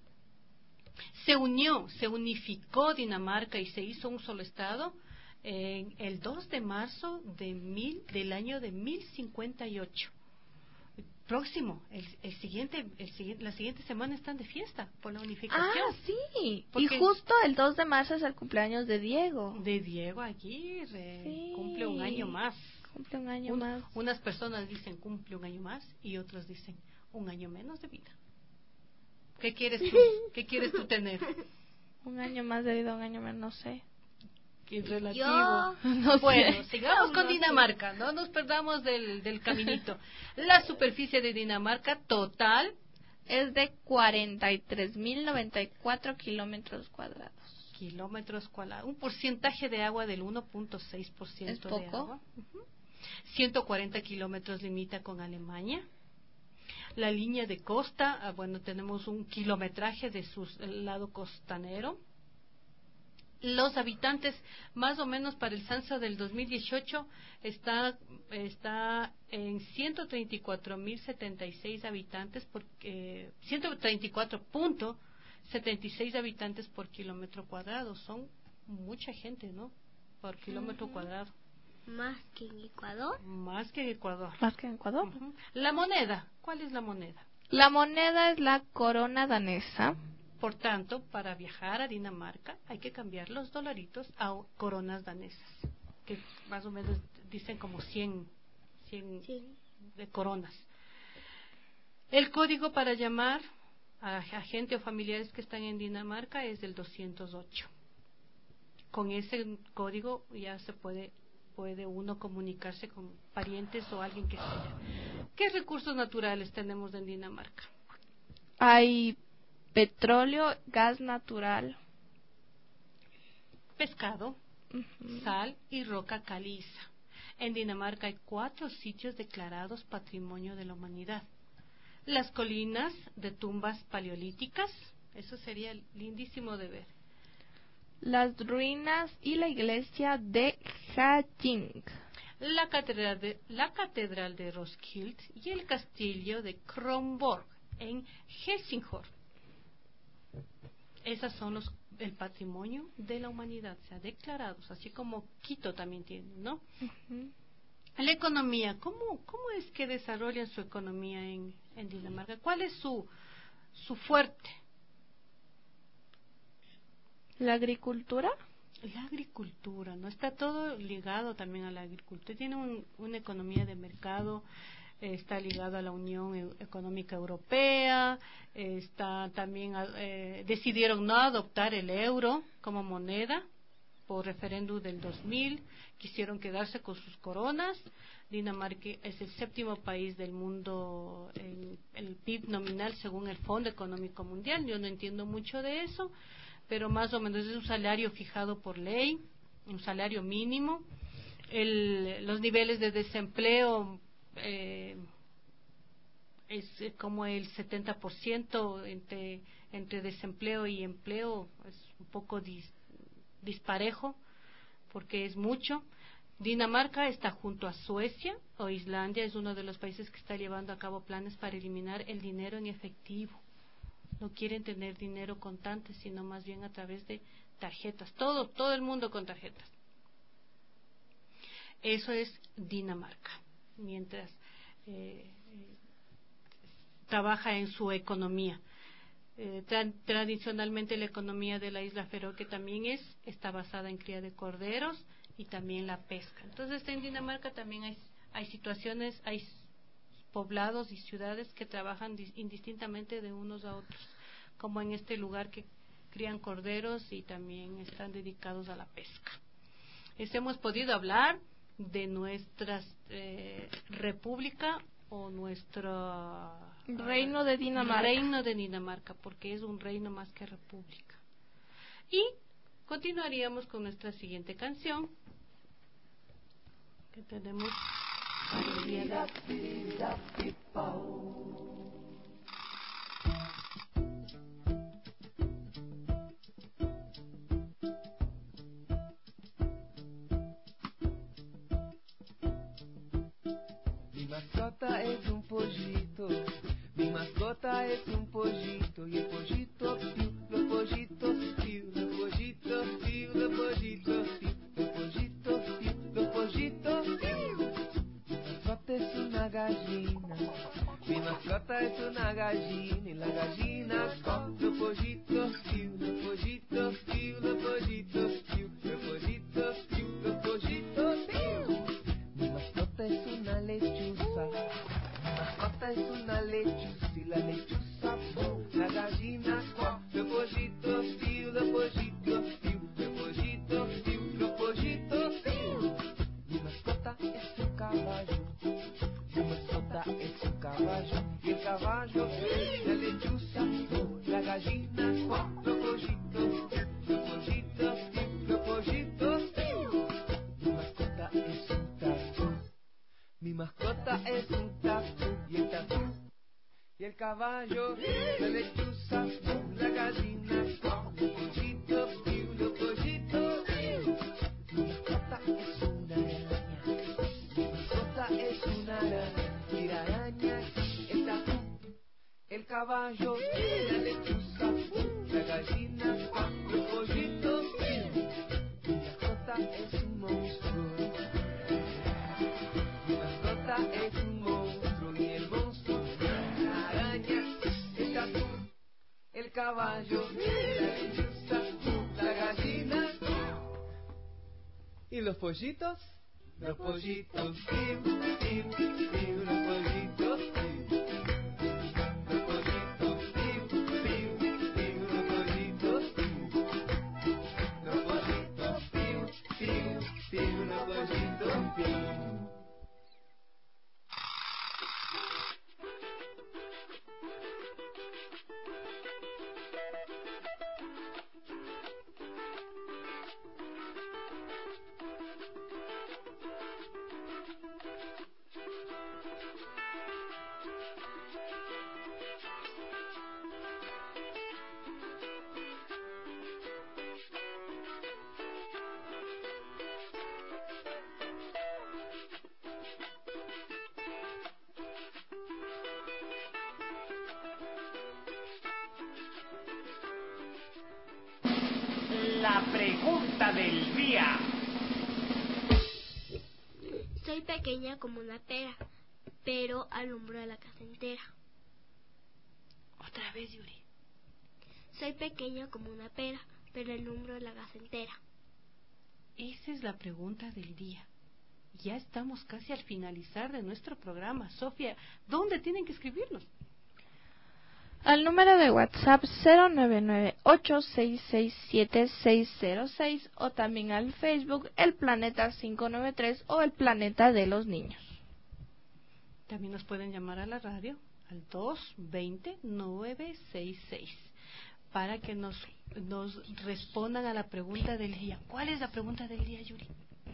Se unió, se unificó Dinamarca y se hizo un solo estado en el dos de marzo de mil, del año de mil cincuenta y ocho. Próximo, el, el siguiente, el siguiente, la siguiente semana están de fiesta por la unificación. Ah, sí. Y justo el dos de marzo es el cumpleaños de Diego. De Diego Aguirre. Sí. Cumple un año más. Cumple un año un, más. Unas personas dicen cumple un año más y otros dicen un año menos de vida. ¿Qué quieres tú? ¿Qué quieres tú tener? Un año más de vida, un año menos, no sé. ¿Qué relativo? Yo, no bueno, sé. sigamos no, con no Dinamarca, sé. No nos perdamos del, del caminito. La superficie de Dinamarca total es de cuarenta y tres mil noventa y cuatro kilómetros cuadrados. Kilómetros cuadrados. Un porcentaje de agua del uno punto seis por ciento ¿Es poco? De agua. Uh-huh. ciento cuarenta kilómetros limita con Alemania. La línea de costa, ah, bueno, tenemos un kilometraje de su lado costanero. Los habitantes, más o menos para el censo del dos mil dieciocho, está, está en ciento treinta y cuatro mil setenta y seis habitantes, por, eh, ciento treinta y cuatro punto setenta y seis habitantes por kilómetro cuadrado. Son mucha gente, ¿no? Por kilómetro uh-huh. cuadrado. ¿Más que en Ecuador? Más que en Ecuador. Más que en Ecuador. Uh-huh. La moneda. ¿Cuál es la moneda? La moneda es la corona danesa. Por tanto, para viajar a Dinamarca hay que cambiar los dolaritos a coronas danesas, que más o menos dicen como cien, cien sí. de coronas. El código para llamar a, a gente o familiares que están en Dinamarca es el doscientos ocho. Con ese código ya se puede puede uno comunicarse con parientes o alguien que sea. ¿Qué recursos naturales tenemos en Dinamarca? Hay petróleo, gas natural, pescado, uh-huh. sal y roca caliza. En Dinamarca hay cuatro sitios declarados Patrimonio de la Humanidad. Las colinas de tumbas paleolíticas, eso sería lindísimo de ver. Las ruinas y la iglesia de Hatting. La catedral de, la catedral de Roskilde y el castillo de Kronborg en Helsingør. Esos son los el patrimonio de la humanidad, o sea, declarados, así como Quito también tiene, ¿no? Uh-huh. La economía, ¿cómo cómo es que desarrollan su economía en, en Dinamarca? ¿Cuál es su su fuerte? ¿La agricultura? La agricultura, ¿no? Está todo ligado también a la agricultura. Tiene un, una economía de mercado, eh, está ligado a la Unión Económica Europea, eh, está también, eh, decidieron no adoptar el euro como moneda por referéndum del dos mil, quisieron quedarse con sus coronas. Dinamarca es el séptimo país del mundo en el P I B nominal según el Fondo Económico Mundial. Yo no entiendo mucho de eso, pero más o menos es un salario fijado por ley, un salario mínimo. El, los niveles de desempleo eh, es como el setenta por ciento entre, entre desempleo y empleo, es un poco dis, disparejo, porque es mucho. Dinamarca está junto a Suecia o Islandia, es uno de los países que está llevando a cabo planes para eliminar el dinero en efectivo. No quieren tener dinero contante, sino más bien a través de tarjetas, todo, todo el mundo con tarjetas. Eso es Dinamarca, mientras eh, eh, trabaja en su economía. Eh, tra tradicionalmente la economía de la isla Feroe también es está basada en cría de corderos y también la pesca. Entonces en Dinamarca también hay, hay situaciones, hay poblados y ciudades que trabajan indistintamente de unos a otros, como en este lugar que crían corderos y también están dedicados a la pesca. Este, hemos podido hablar de nuestra eh, república o nuestro reino de Dinamarca. Reino de Dinamarca, porque es un reino más que república. Y continuaríamos con nuestra siguiente canción que tenemos para el día de Mi mascota es un pollito, mi mascota es un pollito, y el pollito piu, los pollitos piu, los pollitos piu, los pollitos piu, los pollitos piu, los pollitos piu. Mi mascota es una gallina, mi mascota es una gallina, y la gallina con los pollitos piu, los pollitos piu, los pollitos piu, los pollitos piu, los pollitos piu. Mi mascota es una lechuza, mi mascota es una lechuza, y la lechuza pum, la gallina cuá, los pollitos piu, los pollitos piu, los pollitos piu, los pollitos piu. Mi mascota es un caballo, mi mascota es un caballo, y el caballo la lechuza pum, la gallina cuá, los pollitos piu, los pollitos piu, los pollitos piu. Mi mascota es un tatu, mi mascota es un tatu, y el tatu, y el caballo, la lechuza, la gallina, los pollitos, piu, los pollitos, piu. Mi mascota es una araña, mi mascota es una araña, y la araña, el tatu, el caballo, la lechuza, la gallina, los pollitos, piu. Mi mascota es un monstruo, mi mascota es un monstruo, y el monstruo, la araña, el tatu, el caballo, la lechuza, la gallina. ¿Y los pollitos? Los pollitos, piu, piu, piu, los pollitos, piu. Los pollitos, piu, piu, piu, los pollitos, piu. Los pollitos, piu, piu, piu, los pollitos, piu. La pregunta del día. Soy pequeña como una pera, pero alumbro a la casa entera. Otra vez, Yuri. Soy pequeña como una pera, pero alumbro a la casa entera. Esa es la pregunta del día. Ya estamos casi al finalizar de nuestro programa. Sofía, ¿dónde tienen que escribirnos? Al número de WhatsApp cero nueve nueve ocho seis seis siete seis cero seis o también al Facebook El Planeta cinco nueve tres o El Planeta de los Niños. También nos pueden llamar a la radio al dos veinte nueve sesenta y seis para que nos, nos respondan a la pregunta del día. ¿Cuál es la pregunta del día, Yuri?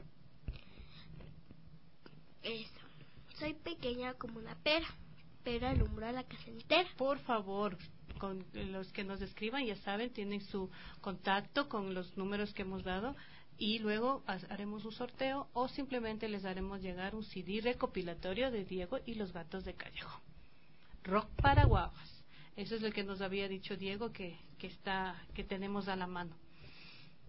Eso. Soy pequeña como una pera, pero alumbro a la casa entera. Por favor, con los que nos escriban, ya saben, tienen su contacto con los números que hemos dado y luego haremos un sorteo o simplemente les haremos llegar un C D recopilatorio de Diego y los gatos de Callejo. Rock para guaguas. Eso es lo que nos había dicho Diego que, que está que tenemos a la mano.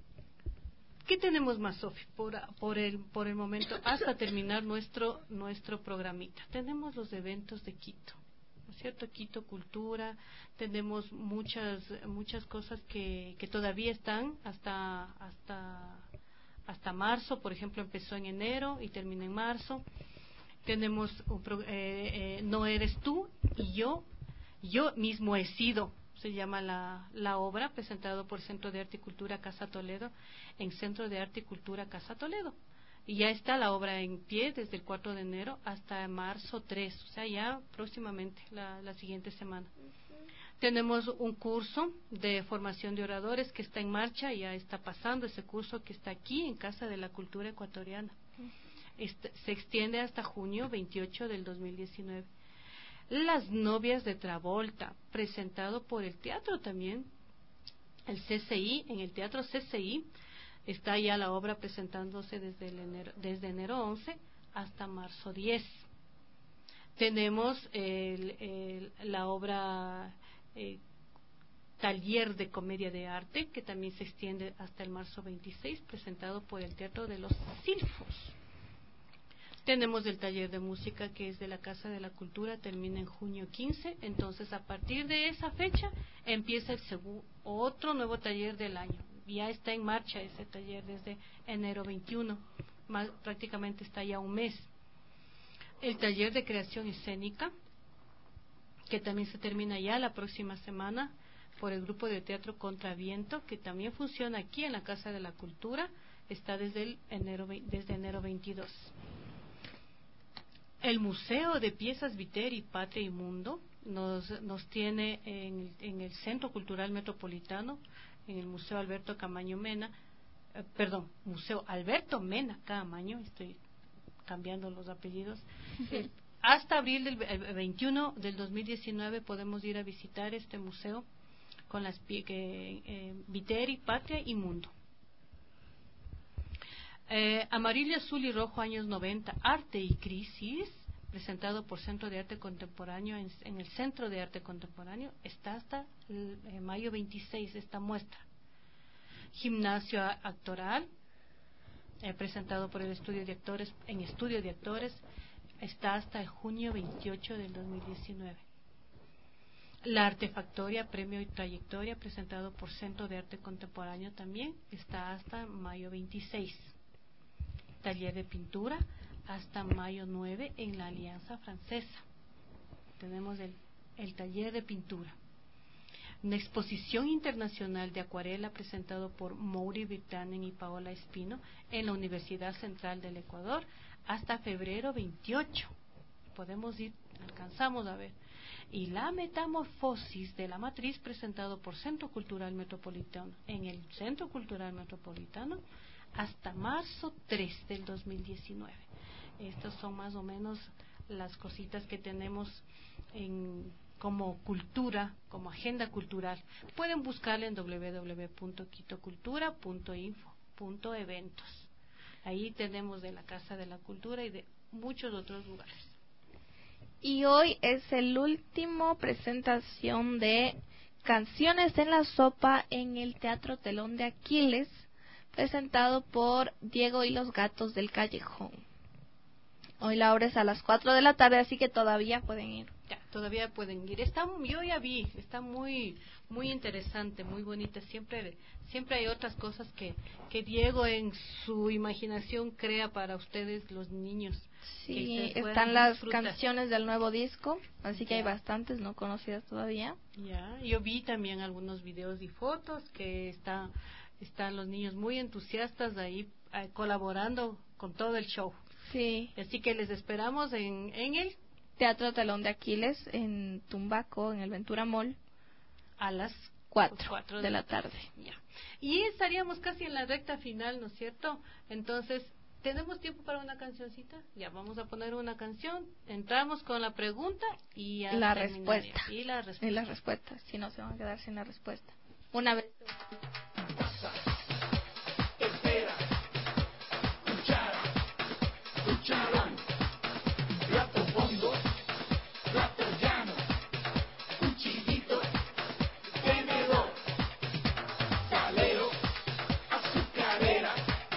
¿Qué tenemos más, Sofi, por, por, el, por el momento, hasta terminar nuestro, nuestro programita? Tenemos los eventos de Quito, ¿no es cierto? Quito Cultura, tenemos muchas muchas cosas que, que todavía están hasta, hasta, hasta marzo. Por ejemplo, empezó en enero y termina en marzo. Tenemos un pro, eh, eh, No eres tú y yo, yo mismo he sido, se llama la, la obra, presentado por Centro de Arte y Cultura Casa Toledo, en Centro de Arte y Cultura Casa Toledo. Y ya está la obra en pie desde el cuatro de enero hasta marzo tres, o sea, ya próximamente, la, la siguiente semana. Uh-huh. Tenemos un curso de formación de oradores que está en marcha, ya está pasando ese curso que está aquí en Casa de la Cultura Ecuatoriana. Uh-huh. Este, se extiende hasta junio veintiocho del dos mil diecinueve. Las novias de Travolta, presentado por el teatro también, el C C I, en el Teatro C C I, está ya la obra presentándose desde, el enero, desde enero once hasta marzo diez. Tenemos el, el, la obra eh, Taller de Comedia de Arte, que también se extiende hasta el marzo veintiséis, presentado por el Teatro de los Silfos. Tenemos el taller de música, que es de la Casa de la Cultura, termina en junio quince, entonces a partir de esa fecha empieza el segu- otro nuevo taller del año. Ya está en marcha ese taller desde enero veintiuno, más, prácticamente está ya un mes. El taller de creación escénica, que también se termina ya la próxima semana por el grupo de teatro Contraviento, que también funciona aquí en la Casa de la Cultura, está desde el enero, desde enero veintidós. El Museo de Piezas Viteri, Patria y Mundo nos, nos tiene en, en el Centro Cultural Metropolitano, en el Museo Alberto Camaño Mena, eh, perdón, Museo Alberto Mena Camaño, estoy cambiando los apellidos. Eh, hasta abril del veintiuno del dos mil diecinueve podemos ir a visitar este museo con las pie, que, eh, Viteri, Patria y Mundo. Eh, Amarillo, Azul y Rojo, años noventa, Arte y Crisis, presentado por Centro de Arte Contemporáneo en, en el Centro de Arte Contemporáneo, está hasta el, eh, mayo veintiséis esta muestra. Gimnasio Actoral, eh, presentado por el Estudio de Actores, en Estudio de Actores, está hasta el junio veintiocho del dos mil diecinueve. La Artefactoria, Premio y Trayectoria, presentado por Centro de Arte Contemporáneo también, está hasta mayo veintiséis. Taller de Pintura hasta mayo nueve en la Alianza Francesa. Tenemos el, el taller de pintura. Una exposición internacional de acuarela presentado por Mouri Virtanen y Paola Espino en la Universidad Central del Ecuador hasta febrero veintiocho. Podemos ir, alcanzamos a ver. Y la metamorfosis de la matriz, presentado por Centro Cultural Metropolitano en el Centro Cultural Metropolitano hasta marzo tres del dos mil diecinueve. Estas son más o menos las cositas que tenemos en, como cultura, como agenda cultural. Pueden buscarla en doble u doble u doble u punto quitocultura punto info punto eventos. Ahí tenemos de la Casa de la Cultura y de muchos otros lugares. Y hoy es el último presentación de Canciones en la Sopa en el Teatro Telón de Aquiles, presentado por Diego y los Gatos del Callejón. Hoy la obra es a las cuatro de la tarde, así que todavía pueden ir. Ya, todavía pueden ir. Está, yo ya vi, está muy muy interesante, muy bonita. Siempre siempre hay otras cosas que, que Diego en su imaginación crea para ustedes, los niños. Sí, están las disfrutar. Canciones del nuevo disco, así que ya. Hay bastantes no conocidas todavía. Ya, yo vi también algunos videos y fotos que está, están los niños muy entusiastas ahí eh, colaborando con todo el show. Sí. Así que les esperamos en, en el Teatro Telón de Aquiles, en Tumbaco, en el Ventura Mall, a las cuatro de, de la tarde. Ya. Y estaríamos casi en la recta final, ¿no es cierto? Entonces, ¿tenemos tiempo para una cancioncita? Ya, vamos a poner una canción, entramos con la pregunta y ya la respuesta. Y la respuesta. Y la respuesta, si no se van a quedar sin la respuesta. Una vez. Espera, cuchara, cucharón, plato fondo, plato llano, cuchillito, tenedor, salero, azucarera,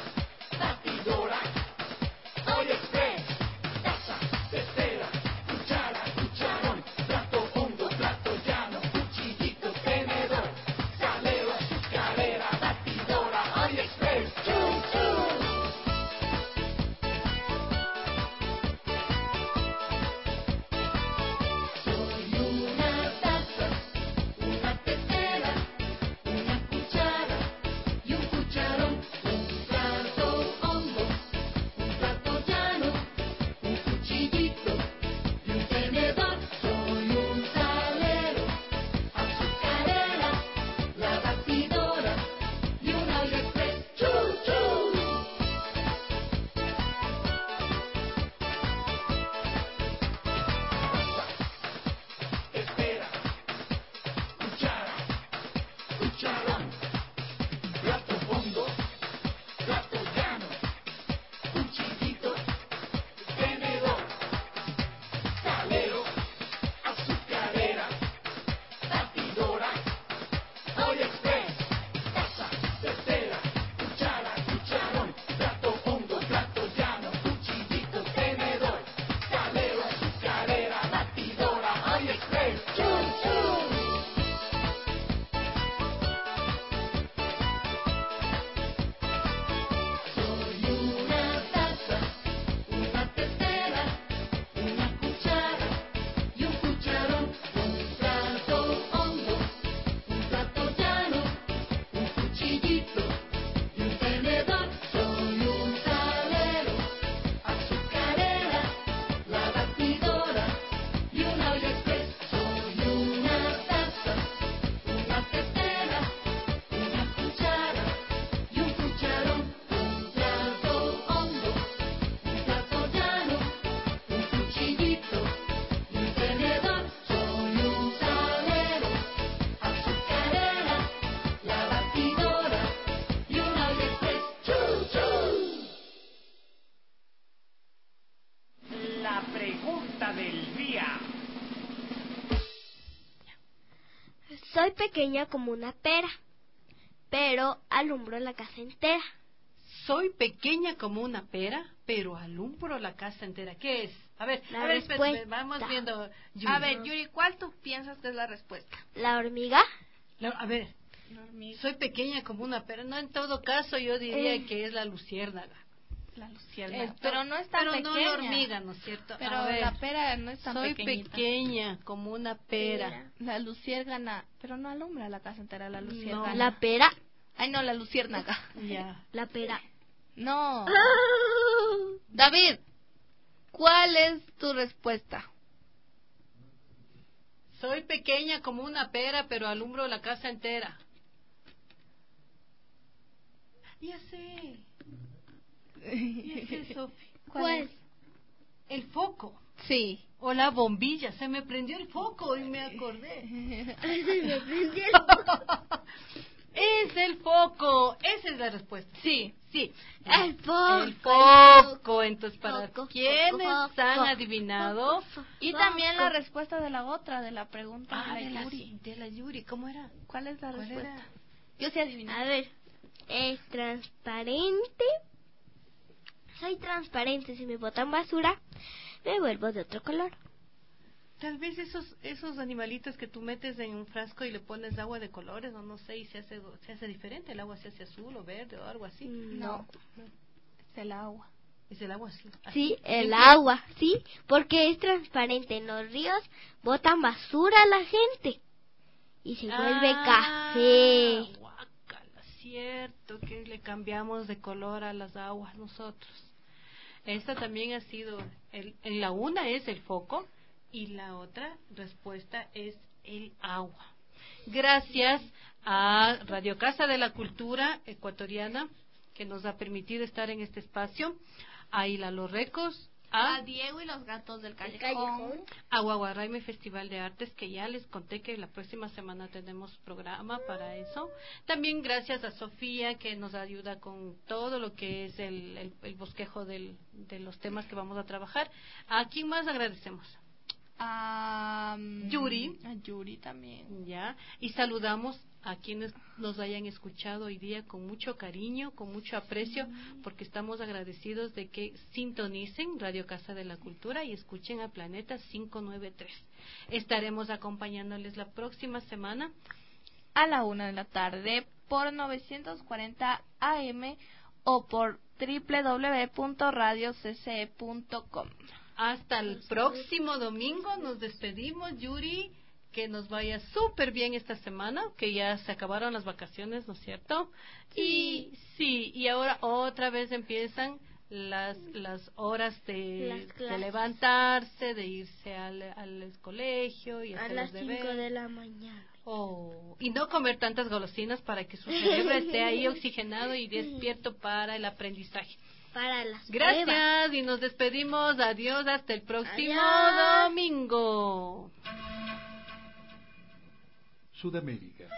Soy pequeña como una pera, pero alumbro la casa entera. Soy pequeña como una pera, pero alumbro la casa entera. ¿Qué es? A ver, La a ver, espera, respuesta. espera, vamos viendo. Yuri. A ver, Yuri, ¿cuál tú piensas que es la respuesta? La hormiga. La- a ver, soy pequeña como una pera. No, en todo caso yo diría Eh. que es la luciérnaga. La luciérnaga. Eh, pero no es tan pero pequeña. no la hormiga, ¿no es cierto? Pero A ver, la pera no es tan soy pequeñita. pequeña como una pera. La luciérgana, pero no alumbra la casa entera, la luciérgana. La pera. Ay, no, la luciérnaga. Ya. La pera. No. David, ¿cuál es tu respuesta? Soy pequeña como una pera, pero alumbro la casa entera. Ya sé. Ya sé, Sofi. ¿Cuál? El foco. Sí. O la bombilla. Se me prendió el foco y me acordé. Se me prendió el foco. Es el foco. Esa es la respuesta. Sí. Sí. El foco. El foco. Entonces, para Foco, quienes foco, han foco, adivinado. foco, Y foco. también la respuesta de la otra, de la pregunta Ah, de de la la, Yuri. de la Yuri. ¿Cómo era? ¿Cuál es la ¿Cuál respuesta? era? Yo sí adiviné. A ver, es transparente. Soy transparente. Si me botan basura, me vuelvo de otro color. Tal vez esos esos animalitos que tú metes en un frasco y le pones agua de colores, o no sé, y se hace se hace diferente, el agua se hace azul o verde o algo así. No. Es el agua. Es el agua así. Sí, así. el agua, sí, porque es transparente. En los ríos botan basura a la gente y se vuelve Ah, café. guácala, cierto que le cambiamos de color a las aguas nosotros. Esta también ha sido, el, en la una es el foco y la otra respuesta es el agua. Gracias a Radio Casa de la Cultura Ecuatoriana, que nos ha permitido estar en este espacio, a Hila Los Recos, a, A Diego y los gatos del callejón. Callejón. a Guaguaraime Festival de Artes, que ya les conté que la próxima semana tenemos programa para eso. También gracias a Sofía, que nos ayuda con todo lo que es el, el, el bosquejo del, de los temas que vamos a trabajar. ¿A quién más agradecemos? A Yuri. A Yuri también. Ya, y saludamos a quienes nos hayan escuchado hoy día con mucho cariño, con mucho aprecio, porque estamos agradecidos de que sintonicen Radio Casa de la Cultura y escuchen a Planeta quinientos noventa y tres. Estaremos acompañándoles la próxima semana A la una de la tarde por novecientos cuarenta A M o por doble u doble u doble u punto radio c c e punto com. hasta el próximo domingo. Nos despedimos, Yuri. Que nos vaya súper bien esta semana, que ya se acabaron las vacaciones, ¿no es cierto? Sí. Y sí, y ahora otra vez empiezan las las horas de, Las de clases. levantarse, de irse al, al colegio y A hacer las los cinco deberes. de la mañana. Oh, y no comer tantas golosinas para que su cerebro esté ahí oxigenado y despierto para el aprendizaje. Para las Gracias pruebas. y nos despedimos. Adiós, hasta el próximo Adiós. domingo. Sudamérica.